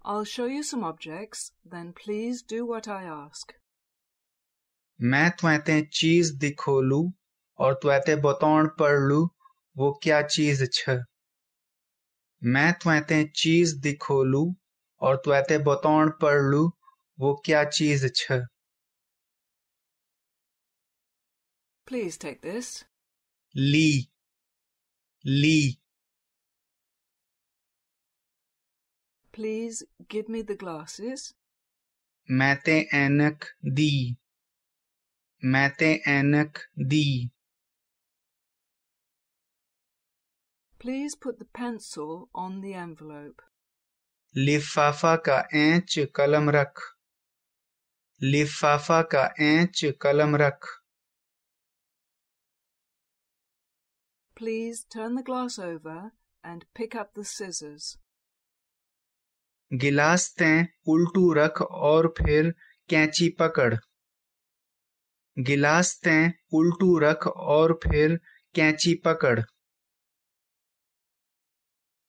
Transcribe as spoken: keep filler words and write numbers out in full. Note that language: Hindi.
I'll show you some objects, then please do what I ask. मैं त्वेते चीज दिखोलू और त्वेते बतौण पड़लू वो क्या चीज छ। मैं त्वेते चीज दिखोलू और त्वेते बतौण पड़लू वो क्या चीज छ। Please take this. Lee Lee Please give me the glasses. मैं ते ऐनक दी मैं ते ऐनक दी Please put the pencil on the envelope. लिफाफा का ऐंच कलम रख लिफाफा का ऐंच कलम रख Please turn the glass over and pick up the scissors. गिलास तें उल्टू रख और फिर कैंची पकड़ गिलास तें उल्टू रख और फिर कैंची पकड़